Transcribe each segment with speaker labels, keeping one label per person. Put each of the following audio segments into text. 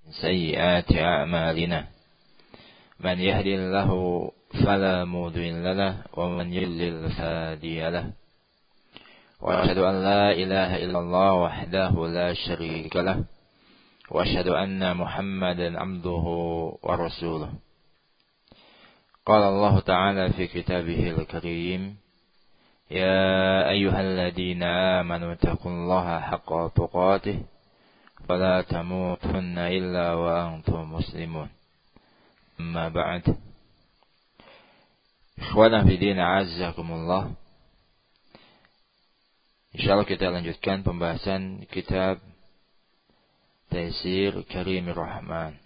Speaker 1: سيئات أعمالنا من يهدي الله فلا مضل له ومن يضلل فلا هادي له وأشهد أن لا إله إلا الله وحده لا شريك له وأشهد أن محمدا عبده ورسوله. قال الله تعالى في كتابه الكريم: يا أيها الذين آمنوا اتقوا الله حق تقاته ولا تموتن إلا وأنتم مسلمون. أما بعد. Ikhwana fi din, a'azzakumullah. Insyaallah kita lanjutkan pembahasan kitab Taisir Karimir Rahman.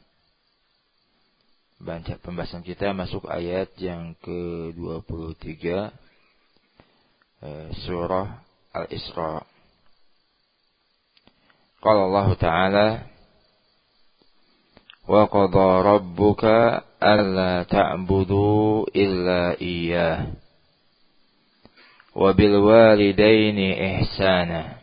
Speaker 1: Pembahasan kita masuk ayat yang ke-23 surah Al-Isra. Qala Allah Ta'ala: wa qadha rabbuka alla ta'budu illa iyyah wa bil walidaini ihsana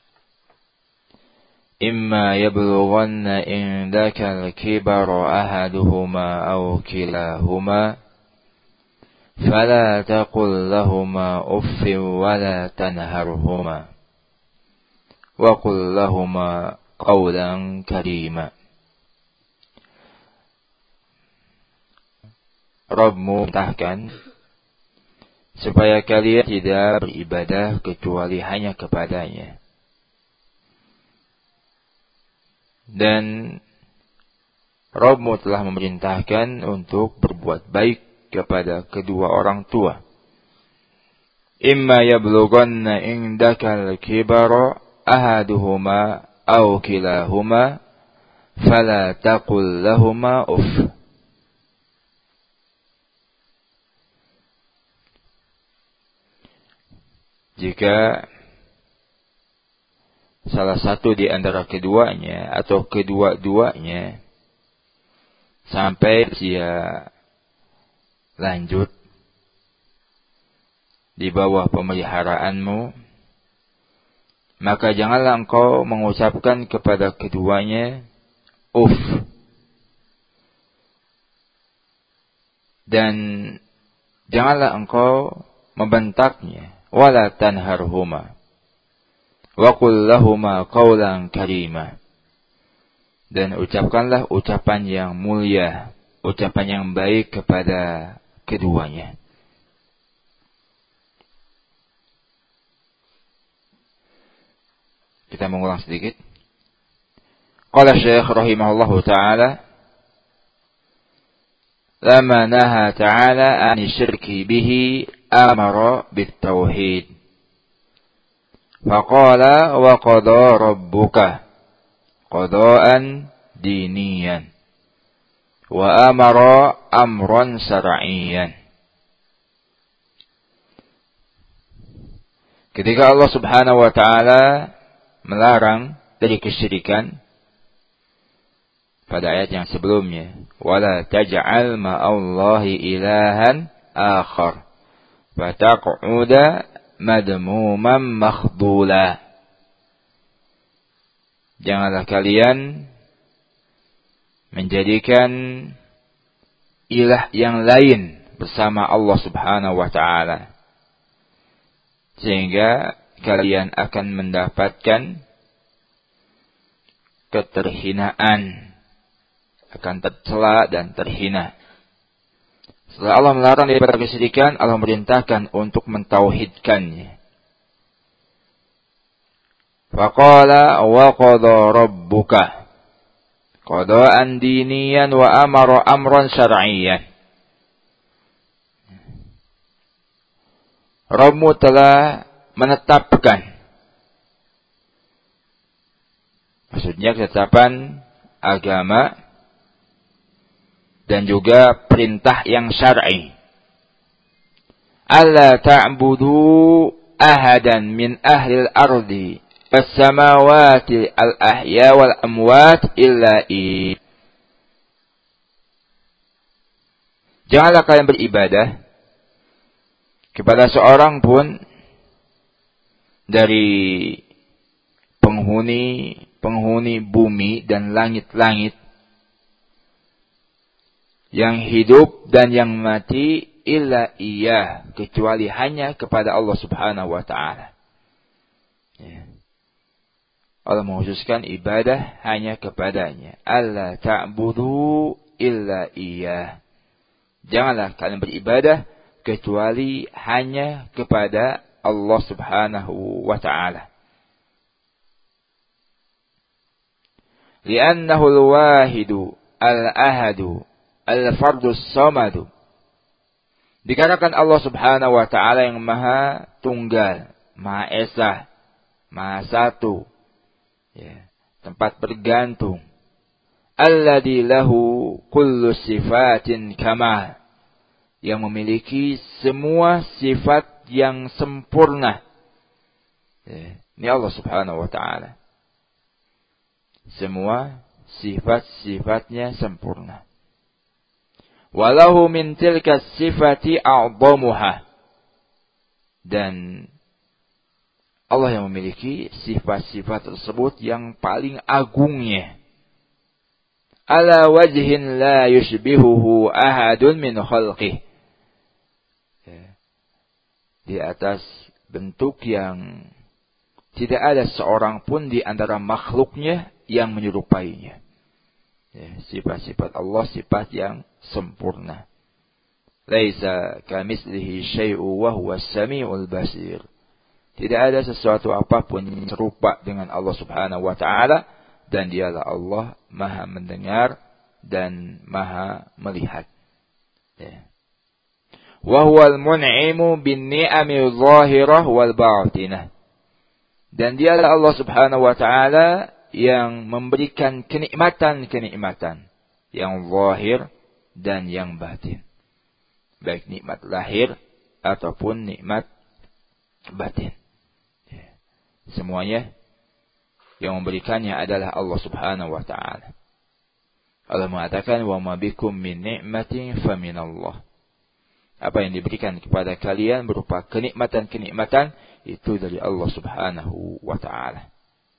Speaker 1: imma yablughanna indaka al-kibara ahaduhuma aw kilahuma fala taqul lahumā uffin wa la tanharhumā wa qul lahumā qawlan karīmā. Rabbmu perintahkan supaya kalian tidak beribadah kecuali hanya kepadanya, dan Rabbmu telah memerintahkan untuk berbuat baik kepada kedua orang tua. Imma yablughanna indaka al-kibara ahaduhuma aw kilahuma fala taqul lahumā uff. Jika salah satu di antara keduanya atau kedua-duanya sampai usia lanjut di bawah pemeliharaanmu, maka janganlah engkau mengucapkan kepada keduanya uff, dan janganlah engkau membentaknya, wala tanharhuma wa qul lahumā qawlan karīmā, dan ucapkanlah ucapan yang mulia, ucapan yang baik kepada keduanya. Kita mengulang sedikit. Qala Syekh rahimahullahu ta'ala: lama naha ta'ala an syirki bihi amara bit-tauhid. Faqala wa qadha rabbuka qada'an diniyan wa amara amran syar'iyyan. Ketika Allah Subhanahu wa ta'ala melarang dari kesyirikan pada ayat yang sebelumnya, wala taj'al ma'allahi ilahan akhar fataq'uda madmuman makhdula. Janganlah kalian menjadikan ilah yang lain bersama Allah Subhanahu wa ta'ala, sehingga kalian akan mendapatkan keterhinaan, akan tercela dan terhina. Setelah Allah melarang daripada kesyirikan, Allah merintahkan untuk mentauhidkannya. Faqala wa qadha rabbuka qada'an diniyan wa amara amran syar'iyyan. Rabbmu telah menetapkan, maksudnya ketetapan agama dan juga perintah yang syar'i. Alla ta'budu ahadan min ahlil ardi was-samawati al-ahya wal amwat illa i. Janganlah kalian beribadah kepada seorang pun dari penghuni bumi dan langit-langit yang hidup dan yang mati illa Iyyah, kecuali hanya kepada Allah Subhanahu wa taala. Ya. Allah mengkhususkan ibadah hanya kepadanya. Alla ta'budu illa Iyyah. Janganlah kalian beribadah kecuali hanya kepada Allah Subhanahu wa taala. Li'annahu al-wahidu al-ahadu al-fardu as-samadu. Dikarenakan Allah Subhanahu wa taala yang Maha Tunggal, Maha Esa, Maha Satu, ya, tempat bergantung. Alladzi lahu kullu sifatin kamal, yang memiliki semua sifat yang sempurna. Ya, ini Allah Subhanahu wa taala. Semua sifat-sifatnya sempurna. Walahu min tilka sifati a'dhamuha. Dan Allah yang memiliki sifat-sifat tersebut yang paling agungnya. Ala wajhin la yushbihuhu ahadun min khalqih. Di atas bentuk yang tidak ada seorang pun di antara makhluknya yang menyerupainya. Sifat-sifat Allah sifat yang sempurna. Laisa kamitslihi syai'un wa huwas samiul basir. Tidak ada sesuatu apapun yang serupa dengan Allah Subhanahu wa taala, dan dialah Allah Maha mendengar dan Maha melihat. Wa huwal mun'imu bin ni'ami dhahirah wal batinah. Dan dialah Allah Subhanahu wa taala yang memberikan kenikmatan-kenikmatan yang zahir dan yang batin. Baik nikmat lahir ataupun nikmat batin. Semuanya yang memberikannya adalah Allah Subhanahu wa taala. Allah mengatakan, "Wa ma bikum min ni'matin faminallah." Apa yang diberikan kepada kalian berupa kenikmatan-kenikmatan itu dari Allah Subhanahu wa taala.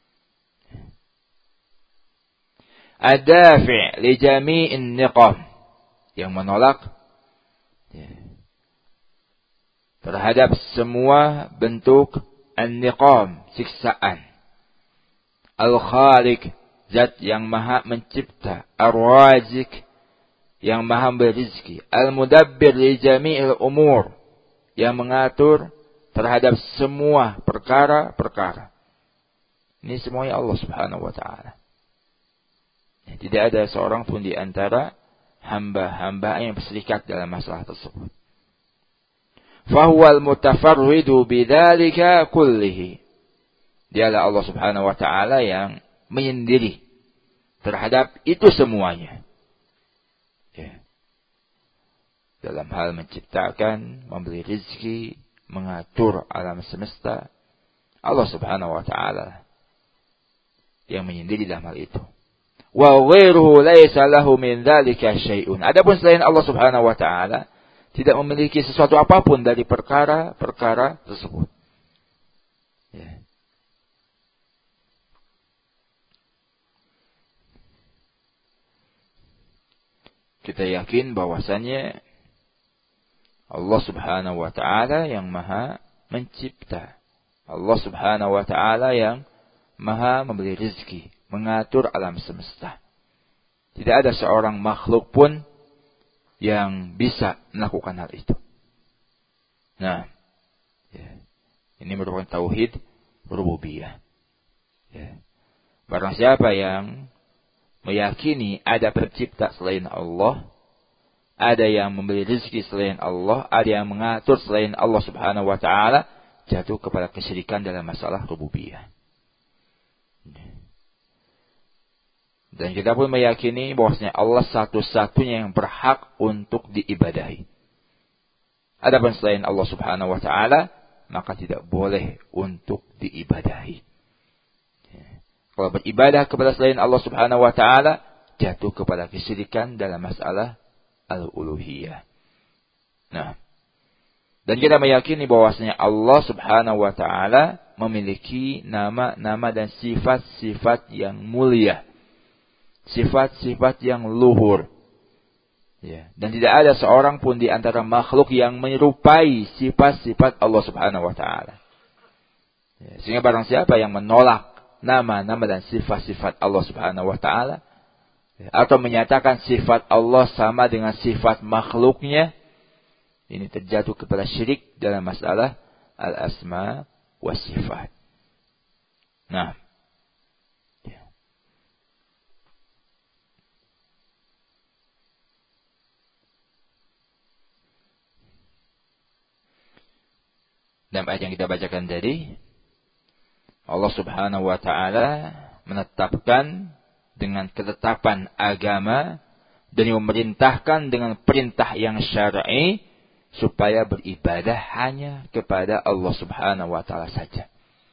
Speaker 1: Ad-dafi' li jami'in niqam, yang menolak terhadap semua bentuk an-niqam, siksaan. Al-Khaliq, zat yang Maha mencipta. Ar-Razik, yang Maha berizki. Al-Mudabbir li jami'il umur, yang mengatur terhadap semua perkara-perkara. Ini semuanya Allah Subhanahu wa taala. Tidak ada seorang pun di antara hamba-hamba yang berserikat dalam masalah tersebut. Fahuwal mutafarridu bidzalika kullihi. Dialah Allah Subhanahu wa taala yang menyendiri terhadap itu semuanya. Dalam hal menciptakan, memberi rezeki, mengatur alam semesta, Allah Subhanahu wa taala yang menyendiri dalam hal itu. Wa ghairuhu laisa lahu min dzalika syai'un. Adapun selain Allah Subhanahu wa taala tidak memiliki sesuatu apapun dari perkara-perkara tersebut. Ya. Kita yakin bahwasannya Allah Subhanahu wa taala yang Maha mencipta. Allah Subhanahu wa taala yang Maha memberi rezeki, mengatur alam semesta. Tidak ada seorang makhluk pun yang bisa melakukan hal itu. Nah, ini merupakan tauhid rububiyah. Barang siapa yang meyakini ada pencipta selain Allah, ada yang memberi rezeki selain Allah, ada yang mengatur selain Allah Subhanahu wa taala, jatuh kepada kesyirikan dalam masalah rububiyah. Dan kita pun meyakini bahwasanya Allah satu-satunya yang berhak untuk diibadahi. Adapun selain Allah Subhanahu wa taala, maka tidak boleh untuk diibadahi. Kalau beribadah kepada selain Allah Subhanahu wa taala, jatuh kepada kesyirikan dalam masalah al-uluhiyah. Nah, dan kita meyakini bahwasanya Allah Subhanahu wa taala memiliki nama-nama dan sifat-sifat yang mulia. Sifat-sifat yang luhur. Ya, dan tidak ada seorang pun di antara makhluk yang menyerupai sifat-sifat Allah Subhanahu wa taala. Ya, sehingga barang siapa yang menolak nama-nama dan sifat-sifat Allah Subhanahu wa taala, ya, atau menyatakan sifat Allah sama dengan sifat makhluknya, ini terjatuh kepada syirik dalam masalah al-asma wa sifat. Nah, dalam ayat yang kita bacakan tadi, Allah Subhanahu wa taala menetapkan dengan ketetapan agama dan memerintahkan dengan perintah yang syar'i supaya beribadah hanya kepada Allah Subhanahu wa taala saja.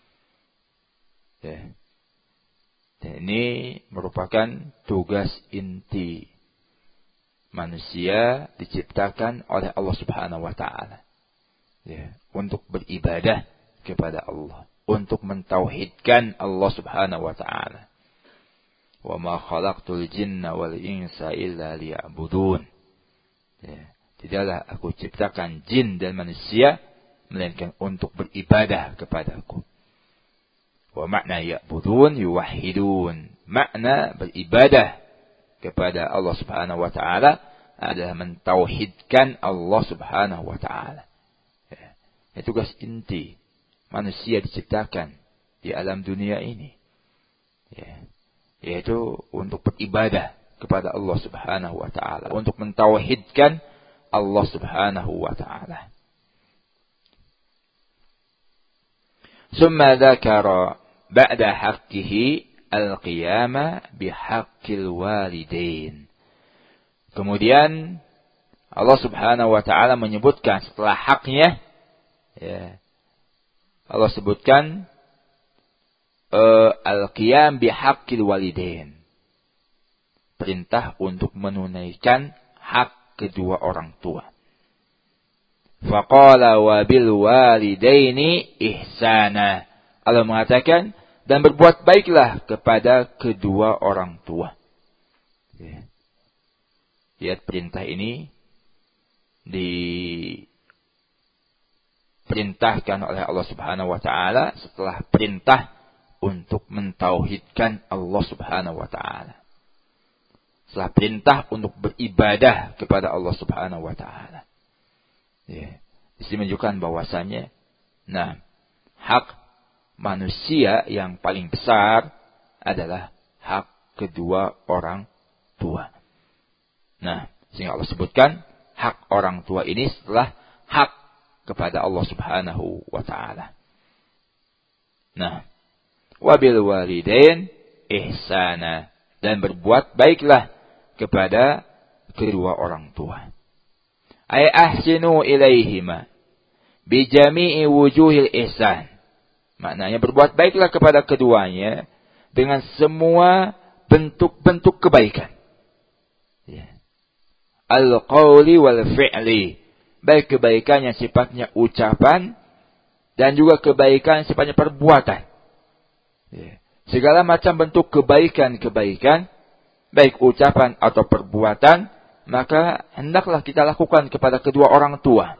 Speaker 1: Ya. Dan ini merupakan tugas inti manusia diciptakan oleh Allah Subhanahu wa taala. Ya, untuk beribadah kepada Allah, untuk mentauhidkan Allah Subhanahu wa taala. Wa ma khalaqtul jinna wal insa illa liya'budun. Ya, tidaklah aku ciptakan jin dan manusia melainkan untuk beribadah kepadaku. Wa makna ya'budun yuwahhidun. Makna beribadah kepada Allah Subhanahu wa taala adalah mentauhidkan Allah Subhanahu wa taala. Itu tugas inti manusia diciptakan di alam dunia ini. Ya. Yaitu untuk beribadah kepada Allah Subhanahu wa taala, untuk mentauhidkan Allah Subhanahu wa taala. Summa dzakara ba'da haqqihi al-qiyama bihaqqil walidain. Kemudian Allah Subhanahu wa taala menyebutkan setelah haknya, ya, Allah sebutkan al-qiyam bihaqqil walidain. Perintah untuk menunaikan hak kedua orang tua. Faqala wa bil walidaini ihsana. Allah mengatakan dan berbuat baiklah kepada kedua orang tua. Ya. Lihat perintah ini diperintahkan oleh Allah Subhanahu wa taala setelah perintah untuk mentauhidkan Allah Subhanahu wa taala. Setelah perintah untuk beribadah kepada Allah Subhanahu wa taala. Ya, di sini menunjukkan bahwasanya hak manusia yang paling besar adalah hak kedua orang tua. Sehingga Allah sebutkan hak orang tua ini setelah hak kepada Allah Subhanahu wa taala. Wabil walidain ihsana, dan berbuat baiklah kepada kedua orang tua. Ay ahsinu ilaihima bi jami'i wujuhil ihsan. Maknanya berbuat baiklah kepada keduanya dengan semua bentuk-bentuk kebaikan. Ya. Al-qawli wal fi'li. Baik kebaikan yang sifatnya ucapan dan juga kebaikan yang sifatnya perbuatan. Ya. Segala macam bentuk kebaikan-kebaikan, baik ucapan atau perbuatan, maka hendaklah kita lakukan kepada kedua orang tua.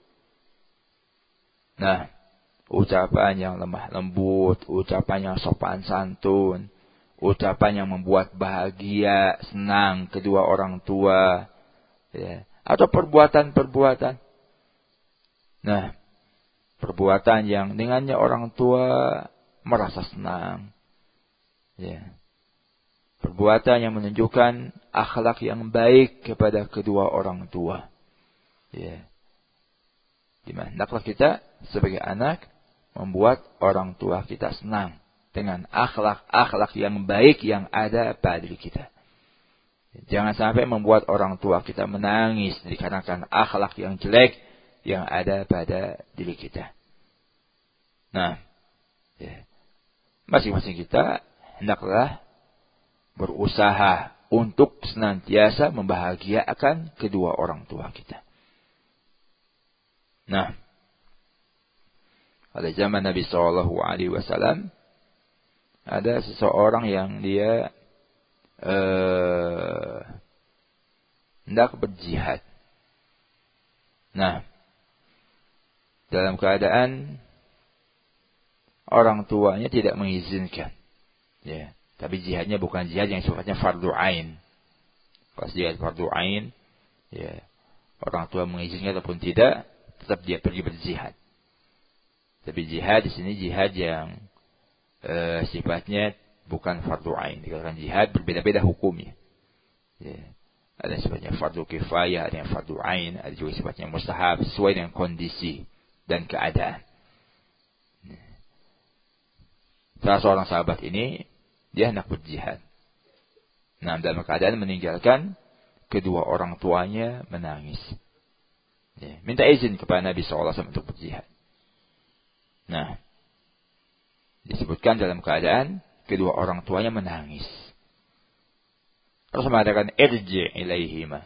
Speaker 1: Ucapan yang lemah lembut, ucapan yang sopan santun, ucapan yang membuat bahagia, senang kedua orang tua, ya. Atau perbuatan-perbuatan. Perbuatan yang dengannya orang tua merasa senang. Ya. Perbuatan yang menunjukkan akhlak yang baik kepada kedua orang tua. Ya. Dimana hendaklah kita sebagai anak membuat orang tua kita senang dengan akhlak-akhlak yang baik yang ada pada diri kita. Jangan sampai membuat orang tua kita menangis dikarenakan akhlak yang jelek yang ada pada diri kita. Masing-masing kita hendaklah berusaha untuk senantiasa membahagiakan kedua orang tua kita. Pada zaman Nabi SAW ada seseorang yang dia hendak berjihad. Nah, dalam keadaan orang tuanya tidak mengizinkan. Ya, tapi jihadnya bukan jihad yang sifatnya fardu ain. Pas jihad fardu ain, ya, orang tua mengizinkan ataupun tidak, tetap dia pergi berjihad. Tapi jihad di sini jihad yang sifatnya bukan fardu ain. Dikatakan jihad berbeda-beda hukumnya. Ya. Ada yang sifatnya fardu kifayah, ada yang fardu ain, ada juga sifatnya mustahab sesuai dengan kondisi dan keadaan. Salah seorang sahabat ini dia hendak berjihad. Nah, dalam keadaan meninggalkan kedua orang tuanya menangis. Ya, minta izin kepada Nabi SAW untuk berjihad. Nah, disebutkan dalam keadaan kedua orang tuanya menangis. Rasul mengatakan irji' ilaihima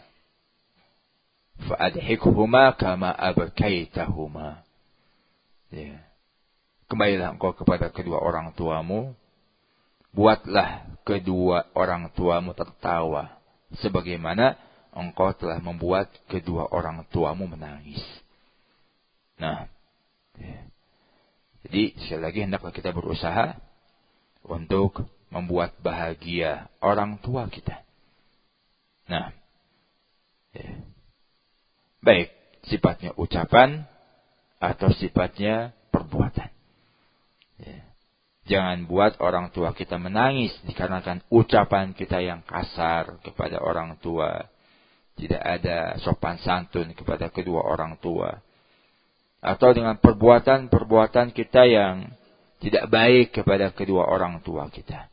Speaker 1: fa'adhikhuma kama abkaitahuma. Ya. Kembalilah engkau kepada kedua orang tuamu, buatlah kedua orang tuamu tertawa sebagaimana engkau telah membuat kedua orang tuamu menangis. Nah, ya. Jadi sekali lagi hendaklah kita berusaha untuk membuat bahagia orang tua kita. Nah, ya. Baik sifatnya ucapan atau sifatnya perbuatan. Ya. Jangan buat orang tua kita menangis dikarenakan ucapan kita yang kasar kepada orang tua. Tidak ada sopan santun kepada kedua orang tua. Atau dengan perbuatan-perbuatan kita yang tidak baik kepada kedua orang tua kita.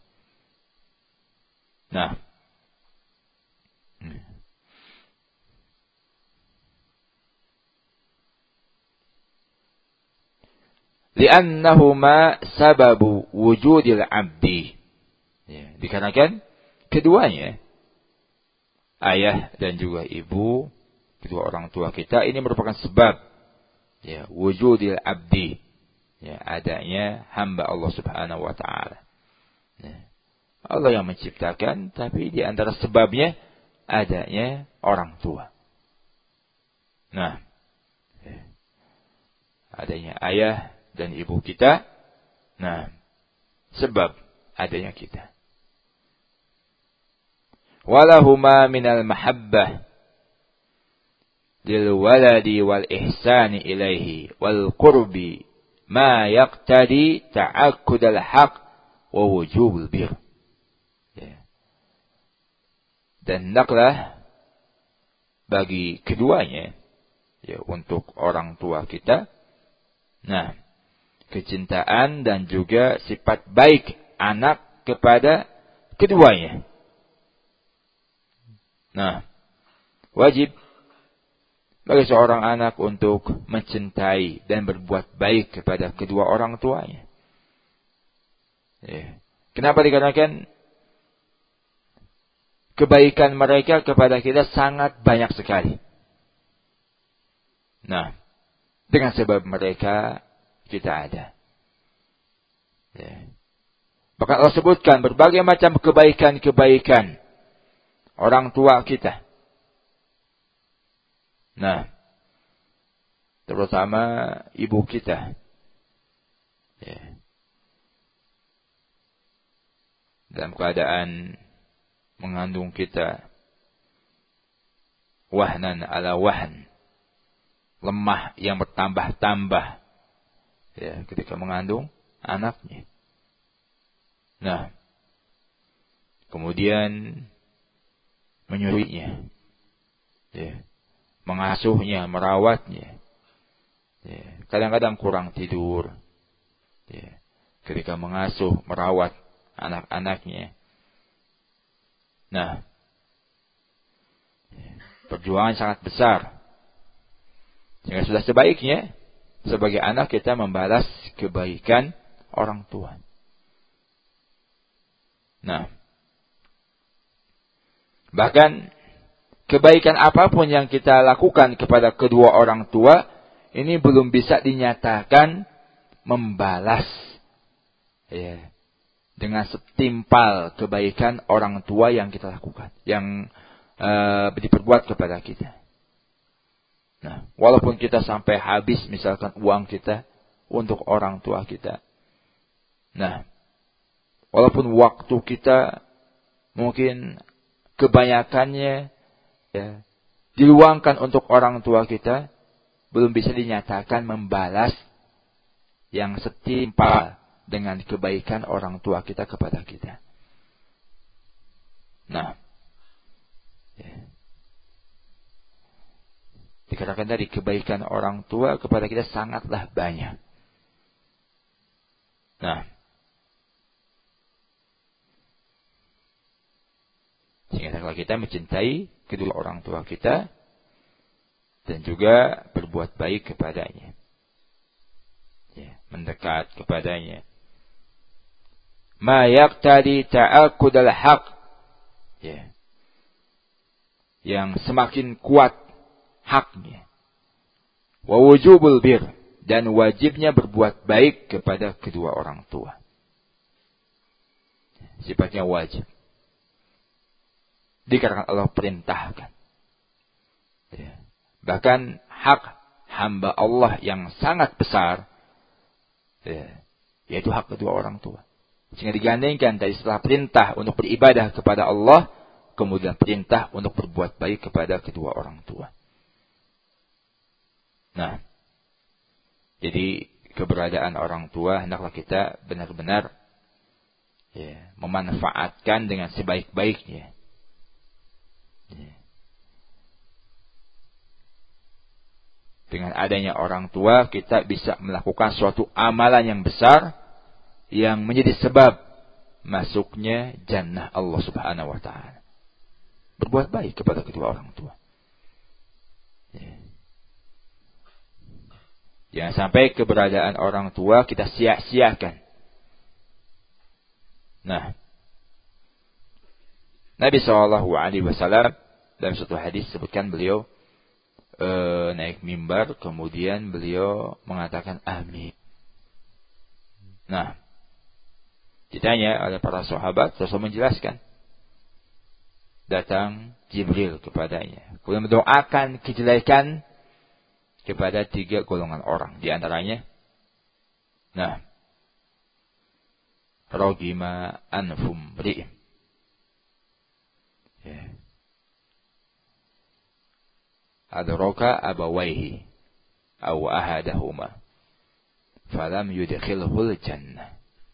Speaker 1: Nah, li'annahuma sababu wujudil abdi. Ya, dikarenakan keduanya, ayah dan juga ibu, kedua orang tua kita ini merupakan sebab ya wujudil abdi. Ya, adanya hamba Allah Subhanahu wa taala. Ya. Allah yang menciptakan, tapi di antara sebabnya adanya orang tua. Nah, ya. Adanya ayah dan ibu kita. Nah, sebab adanya kita. Walahuma minal mahabbah lil waladi wal ihsani ilaihi wal qurbi ma yaqtadi ta'akkud al haq wa wujubul bir. Ya. Dan hendaklah bagi keduanya, ya, untuk orang tua kita, nah, kecintaan dan juga sifat baik anak kepada keduanya. Nah, wajib bagi seorang anak untuk mencintai dan berbuat baik kepada kedua orang tuanya. Ya. Kenapa? Dikarenakan kebaikan mereka kepada kita sangat banyak sekali. Nah, dengan sebab mereka kita ada. Ya. Bahkan Allah sebutkan berbagai macam kebaikan-kebaikan orang tua kita. Nah, terutama ibu kita. Ya. Dalam keadaan mengandung kita, wahnan ala wahn, lemah yang bertambah-tambah, ya, ketika mengandung anaknya. Nah, kemudian menyusuinya, ya, mengasuhnya, merawatnya. Ya, kadang-kadang kurang tidur, ya, ketika mengasuh, merawat anak-anaknya. Nah, perjuangan sangat besar. Sehingga sudah sebaiknya sebagai anak kita membalas kebaikan orang tua. Nah, bahkan kebaikan apapun yang kita lakukan kepada kedua orang tua, ini belum bisa dinyatakan membalas, ya, dengan setimpal kebaikan orang tua yang kita lakukan. Yang diperbuat kepada kita. Nah, walaupun kita sampai habis misalkan uang kita untuk orang tua kita. Nah, walaupun waktu kita mungkin kebanyakannya ya, diluangkan untuk orang tua kita, belum bisa dinyatakan membalas yang setimpal dengan kebaikan orang tua kita kepada kita. Nah, ya. Dikatakan tadi kebaikan orang tua kepada kita sangatlah banyak. Nah, sehingga kalau kita mencintai kedua orang tua kita dan juga berbuat baik kepadanya, ya, mendekat kepadanya. Ma yaqtadi ta'aqqud al-haq, ya, yang semakin kuat haknya. Wa wujubul bir, dan wajibnya berbuat baik kepada kedua orang tua. Sifatnya wajib. Dikarenakan Allah perintahkan. Ya. Bahkan hak hamba Allah yang sangat besar, ya, yaitu hak kedua orang tua. Sehingga digandengkan dari setelah perintah untuk beribadah kepada Allah, kemudian perintah untuk berbuat baik kepada kedua orang tua. Nah, jadi keberadaan orang tua hendaklah kita benar-benar ya, memanfaatkan dengan sebaik-baiknya. Ya. Dengan adanya orang tua kita bisa melakukan suatu amalan yang besar yang menjadi sebab masuknya jannah Allah Subhanahu wa taala. Berbuat baik kepada kedua orang tua. Ya. Jangan sampai keberadaan orang tua kita sia-siakan. Nah, Nabi SAW dalam suatu hadis sebutkan beliau naik mimbar, kemudian beliau mengatakan amin. Nah, ditanya oleh para sahabat, Rasul menjelaskan. Datang Jibril kepadanya, kemudian mendoakan kejelekan kepada 3 golongan orang. Di antaranya, nah, rogima anfum ri'im. Ya. Adraka abawaihi aw ahadahuma falam yudkhilhul jannah.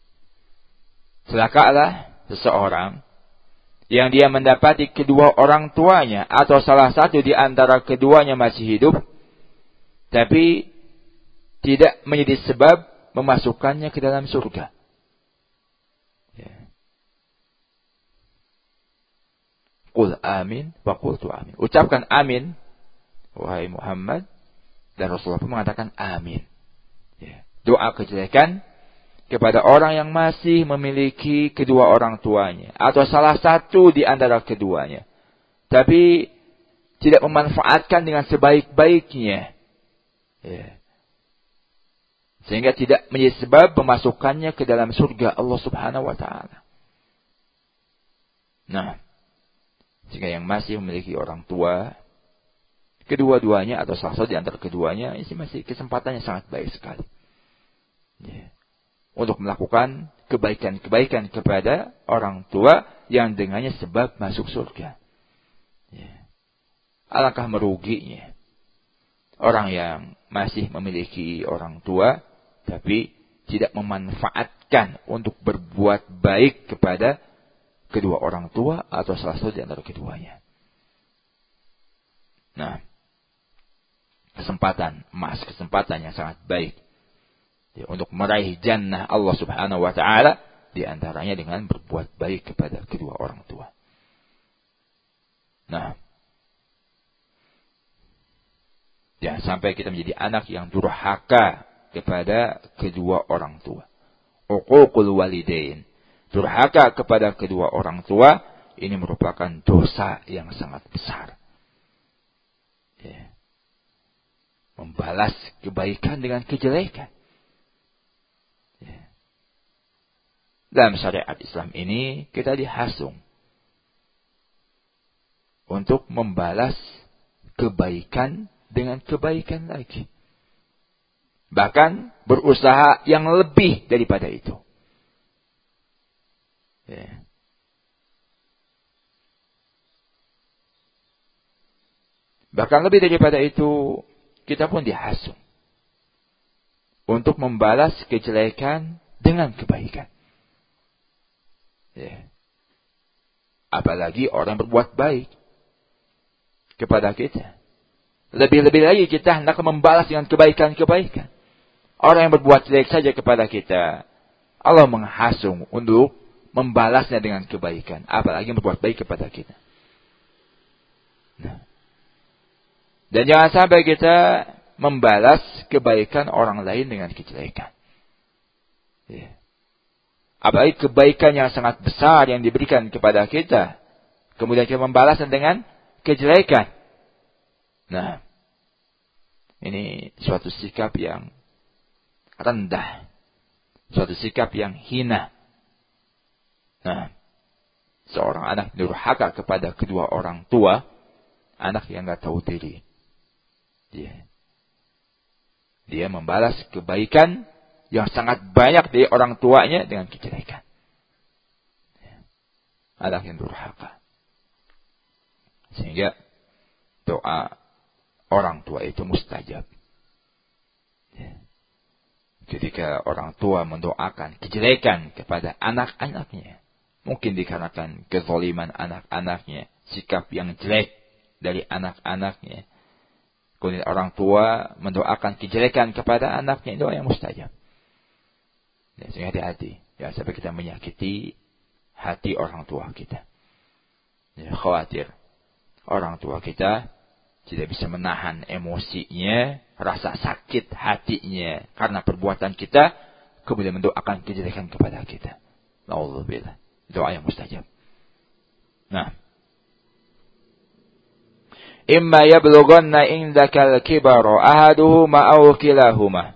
Speaker 1: Celakalah seseorang yang dia mendapati kedua orang tuanya atau salah satu di antara keduanya masih hidup, tapi tidak menjadi sebab memasukkannya ke dalam surga. Ya. Qul amin wa qultu amin. Ucapkan amin, wahai Muhammad, dan Rasulullah pun mengatakan amin. Ya. Doa kejelekan kepada orang yang masih memiliki kedua orang tuanya atau salah satu di antara keduanya, tapi tidak memanfaatkan dengan sebaik-baiknya. Ya. Sehingga tidak menjadi sebab memasukkannya ke dalam surga Allah Subhanahu wa taala. Nah, jika yang masih memiliki orang tua, kedua-duanya atau salah satu di antara keduanya, ini masih kesempatannya sangat baik sekali. Ya. Untuk melakukan kebaikan-kebaikan kepada orang tua yang dengannya sebab masuk surga. Ya. Alangkah meruginya orang yang masih memiliki orang tua tapi tidak memanfaatkan untuk berbuat baik kepada kedua orang tua atau salah satu di antara keduanya. Nah, kesempatan emas, kesempatan yang sangat baik ya, untuk meraih jannah Allah Subhanahu wa taala, di antaranya dengan berbuat baik kepada kedua orang tua. Nah, jangan sampai kita menjadi anak yang durhaka kepada kedua orang tua. Uququl walidain. Durhaka kepada kedua orang tua ini merupakan dosa yang sangat besar. Ya. Membalas kebaikan dengan kejelekan. Ya. Dalam syariat Islam ini kita dihasung untuk membalas kebaikan dengan kebaikan lagi. Bahkan berusaha yang lebih daripada itu. Ya. Bahkan lebih daripada itu, kita pun dihasut untuk membalas kejelekan dengan kebaikan. Ya. Apalagi orang berbuat baik kepada kita. Lebih-lebih lagi kita hendak membalas dengan kebaikan-kebaikan. Orang yang berbuat jelek saja kepada kita, Allah menghasung untuk membalasnya dengan kebaikan. Apalagi yang berbuat baik kepada kita. Nah. Dan jangan sampai kita membalas kebaikan orang lain dengan kejelekan. Ya. Apalagi kebaikan yang sangat besar yang diberikan kepada kita, kemudian kita membalasnya dengan kejelekan. Nah, ini suatu sikap yang rendah, suatu sikap yang hina. Nah, seorang anak durhaka kepada kedua orang tua, anak yang enggak tahu diri. Dia membalas kebaikan yang sangat banyak dari orang tuanya dengan kejelekan. Anak yang durhaka. Sehingga doa orang tua itu mustajab. Ketika orang tua mendoakan kejelekan kepada anak-anaknya, mungkin dikarenakan kezaliman anak-anaknya, sikap yang jelek dari anak-anaknya, kemudian orang tua mendoakan kejelekan kepada anaknya, doa yang mustajab. Ya, sehingga hati-hati. Ya, sampai kita menyakiti hati orang tua kita. Ya, khawatir orang tua kita tidak bisa menahan emosinya, rasa sakit hatinya karena perbuatan kita, kemudian mendoakan kejelekan kepada kita. Na'udzubillah. Doa yang mustajab. Nah, imma yablughanna indakal kibaru ahaduhuma aw kilahuma.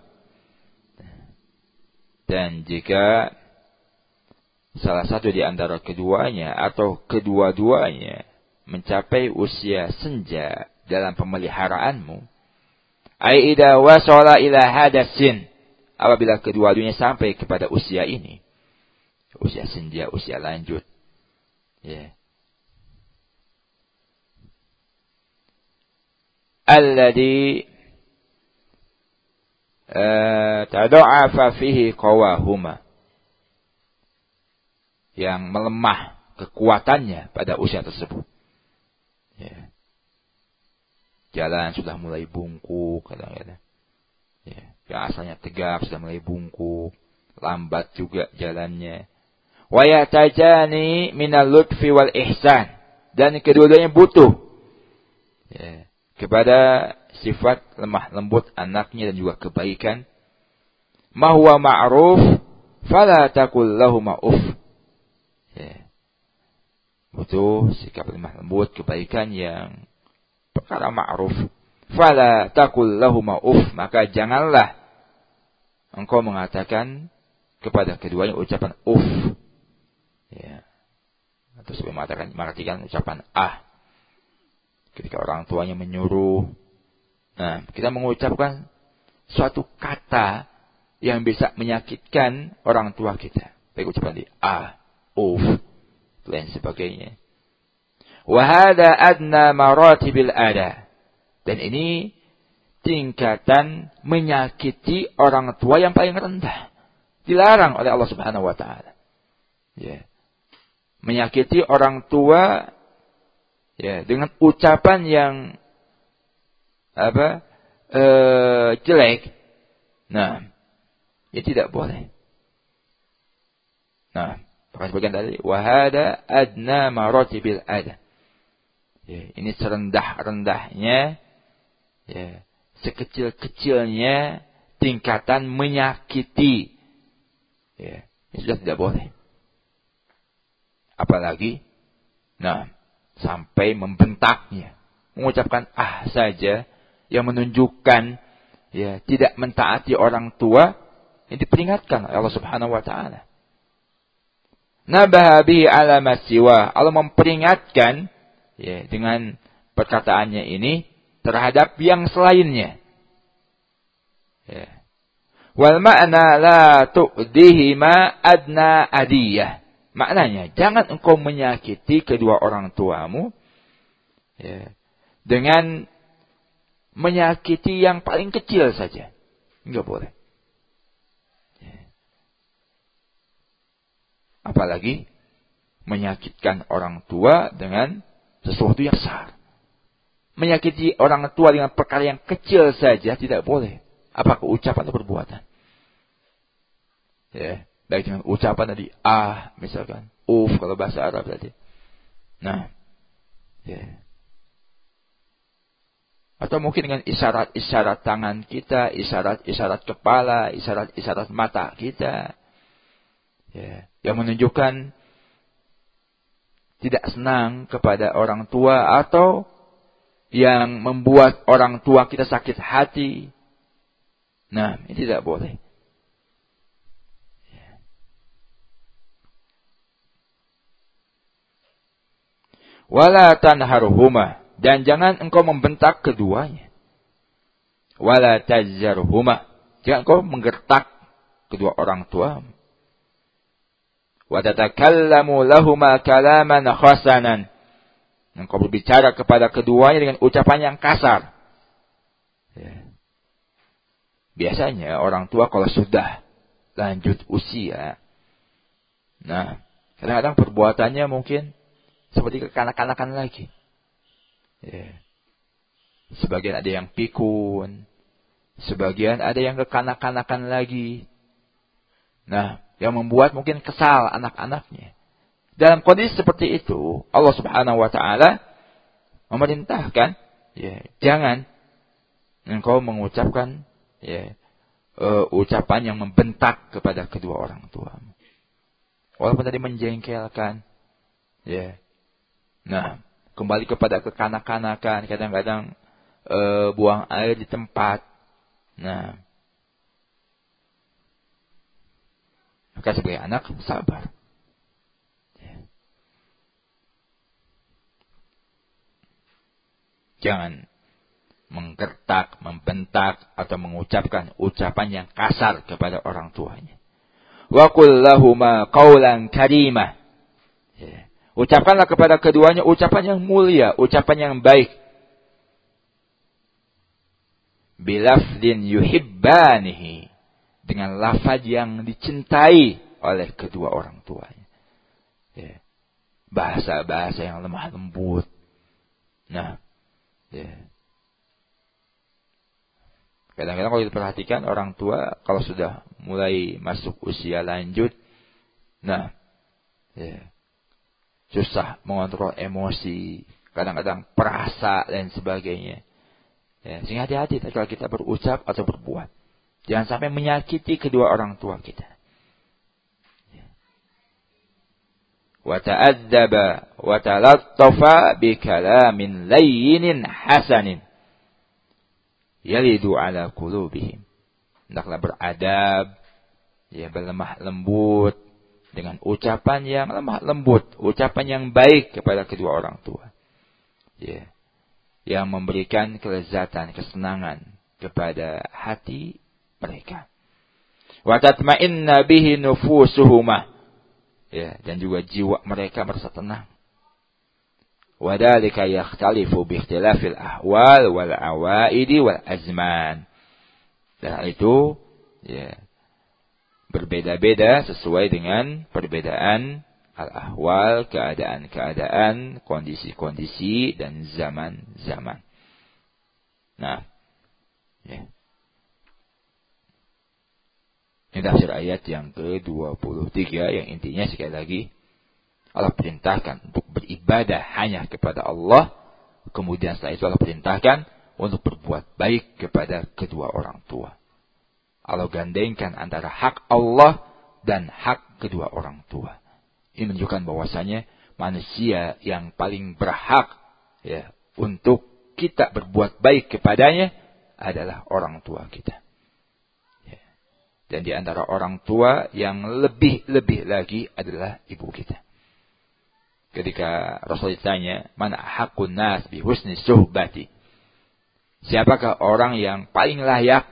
Speaker 1: Dan jika salah satu di antara keduanya atau kedua-duanya mencapai usia senja dalam pemeliharaanmu, ai idza wasala ila hadasin, apabila kedua-duanya sampai kepada usia ini, usia senja, usia lanjut, ya. Alladhi tada'afa fihi qawahuma, yang melemah kekuatannya pada usia tersebut. Ya. Jalan sudah mulai bungkuk kadang-kadang. Ya. Yang asalnya tegap sudah mulai bungkuk, lambat juga jalannya. Wa yatajani minal lutfi wal ihsan, dan kedua-duanya butuh, ya, kepada sifat lemah lembut anaknya dan juga kebaikan. Ma huwa ma'ruf fala taqul lahum uff. Ya. Butuh sikap lemah lembut, kebaikan yang perkara ma'ruf. Fala taqul lahum uff, maka janganlah engkau mengatakan kepada keduanya ucapan uff. Ya. Atau sebelum mengatakan ucapan ah. Ketika orang tuanya menyuruh, nah, kita mengucapkan suatu kata yang bisa menyakitkan orang tua kita. Baik ucapan di uff, dan sebagainya. Wa hadza adna maratibil ada. Dan ini tingkatan menyakiti orang tua yang paling rendah. Dilarang oleh Allah Subhanahu wa taala. Ya. Menyakiti orang tua, ya, dengan ucapan yang jelek. Nah, ini tidak boleh. Nah, bahkan sebagian dari wahada adna maratibil ada. Ya, ini serendah-rendahnya, ya, sekecil-kecilnya tingkatan menyakiti. Ya, ini sudah tidak boleh. Apalagi, nah, sampai membentaknya, mengucapkan saja yang menunjukkan, ya, tidak mentaati orang tua, ini diperingatkan oleh Allah Subhanahu wa taala. Nabaha bihi ala masiwa, Allah memperingatkan ya, dengan perkataannya ini terhadap yang selainnya. Ya. Wal ma'na la tu'dihima adna adiyah. Maknanya, jangan engkau menyakiti kedua orang tuamu ya, dengan menyakiti yang paling kecil saja. Enggak boleh. Ya. Apalagi menyakitkan orang tua dengan sesuatu yang besar. Menyakiti orang tua dengan perkara yang kecil saja tidak boleh. Apakah ucapan atau perbuatan? Ya, baik dengan ucapan tadi misalkan kalau bahasa Arab tadi. Nah, ya. Atau mungkin dengan isyarat-isyarat tangan kita, isyarat-isyarat kepala, isyarat-isyarat mata kita. Ya, yang menunjukkan tidak senang kepada orang tua atau yang membuat orang tua kita sakit hati. Nah, ini tidak boleh. Wala tanharhuma, dan jangan engkau membentak keduanya. Wala tazjarhuma, jangan engkau menggertak kedua orang tua. Wa tatakallamu lahuma kalaman khasanan, engkau berbicara kepada keduanya dengan ucapan yang kasar. Ya. Biasanya orang tua kalau sudah lanjut usia, nah, kadang-kadang perbuatannya mungkin seperti kekanak-kanakan lagi. Ya. Sebagian ada yang pikun, sebagian ada yang kekanak-kanakan lagi. Nah, yang membuat mungkin kesal anak-anaknya. Dalam kondisi seperti itu, Allah Subhanahu wa taala memerintahkan, ya, jangan engkau mengucapkan ucapan yang membentak kepada kedua orang tuamu. Walaupun tadi menjengkelkan, ya. Nah, kembali kepada kekanak-kanakan, kadang-kadang buang air di tempat. Nah, maka sebagai anak sabar. Ya. Jangan menggertak, membentak, atau mengucapkan ucapan yang kasar kepada orang tuanya. Wa qul lahuma qawlan karimah. Ya. Ucapkanlah kepada keduanya ucapan yang mulia, ucapan yang baik. Bilafdin yuhibbanihi, dengan lafaz yang dicintai oleh kedua orang tuanya. Ya. Bahasa-bahasa yang lemah lembut. Nah, ya. Kadang-kadang kalau kita perhatikan orang tua kalau sudah mulai masuk usia lanjut, nah, ya, susah mengontrol emosi, kadang-kadang perasa dan sebagainya. Ya, sehingga hati-hati kalau kita berucap atau berbuat. Jangan sampai menyakiti kedua orang tua kita. Ya. Wa ta'adzaba wa talattafa bi kalamin layyinin hasanin yalidu ala qulubihim. Hendaklah beradab, ya, berlemah lembut dengan ucapan yang lemah lembut, ucapan yang baik kepada kedua orang tua. Ya. Yang memberikan kelezatan, kesenangan kepada hati mereka. Wa tatma'inna bihi nufusuhuma. Ya, dan juga jiwa mereka merasa tenang. Wa dzalika yakhtalifu bi ikhtilafil ahwal wal awaidi wal azman. Dan itu, ya, berbeda-beda sesuai dengan perbedaan al-ahwal, keadaan-keadaan, kondisi-kondisi, dan zaman-zaman. Nah, ya. Ini tafsir ayat yang ke-23 yang intinya sekali lagi Allah perintahkan untuk beribadah hanya kepada Allah. Kemudian setelah itu Allah perintahkan untuk berbuat baik kepada kedua orang tua. Allah gandengkan antara hak Allah dan hak kedua orang tua. Ini menunjukkan bahwasanya manusia yang paling berhak, ya, untuk kita berbuat baik kepadanya adalah orang tua kita. Ya. Dan di antara orang tua yang lebih-lebih lagi adalah ibu kita. Ketika Rasul ditanya, "Man haqqun nas bi husni suhbati?" Siapakah orang yang paling layak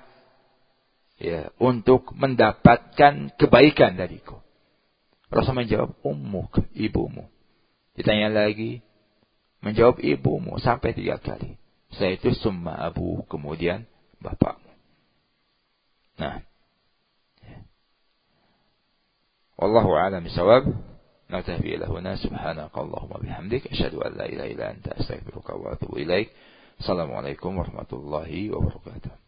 Speaker 1: untuk mendapatkan kebaikan dariku? Rasul menjawab, "Ummuk, ibumu." Ditanya lagi, menjawab ibumu sampai 3 kali. Setelah itu summa abu, kemudian bapakmu. Nah, wallahu a'lam bishawab. نكتفي إلى هنا سبحانك اللهم وبحمدك أشهد أن لا إله إلا أنت أستغفرك وأتوب إليك السلام عليكم ورحمة الله وبركاته